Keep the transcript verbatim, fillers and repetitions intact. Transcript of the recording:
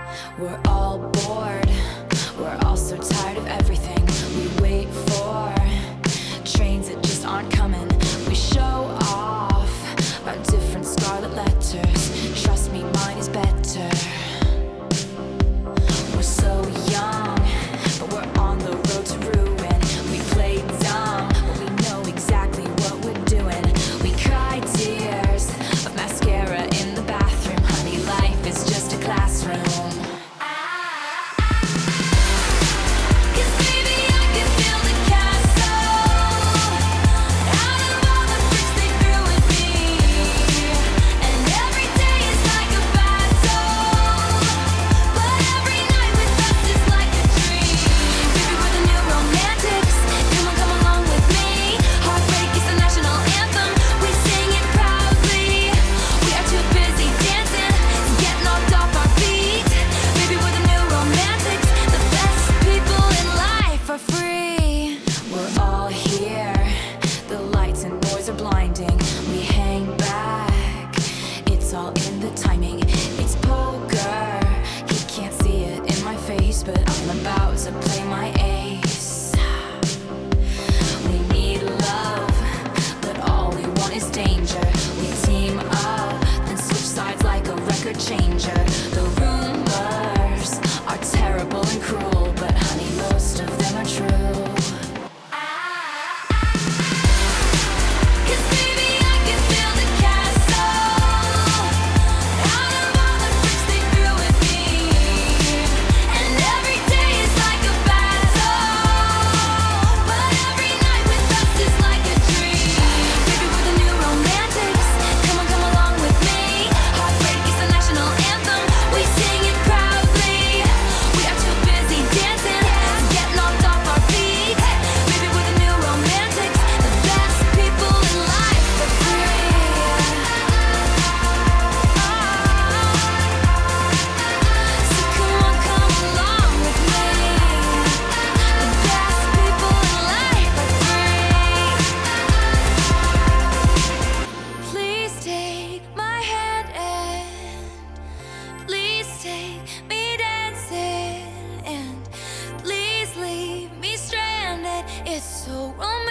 We're all bored, we're all so tired of everything. We wait for trains that just aren't coming. We show off our different scarlet letters. Trust me, mine is better. We're so young, but we're on the road to ruin. We play dumb, but we know exactly what we're doing. We cry tears of mascara in the bathroom. Honey, life is just a classroom. We hang back, it's all in the timing. It's poker, he can't see it in my face, but I'm about to play my ace. We need love, but all we want is danger. We team up, then switch sides like a record changer. The rumors are terrible and cruel, but honey, most of them are true. It's so romantic.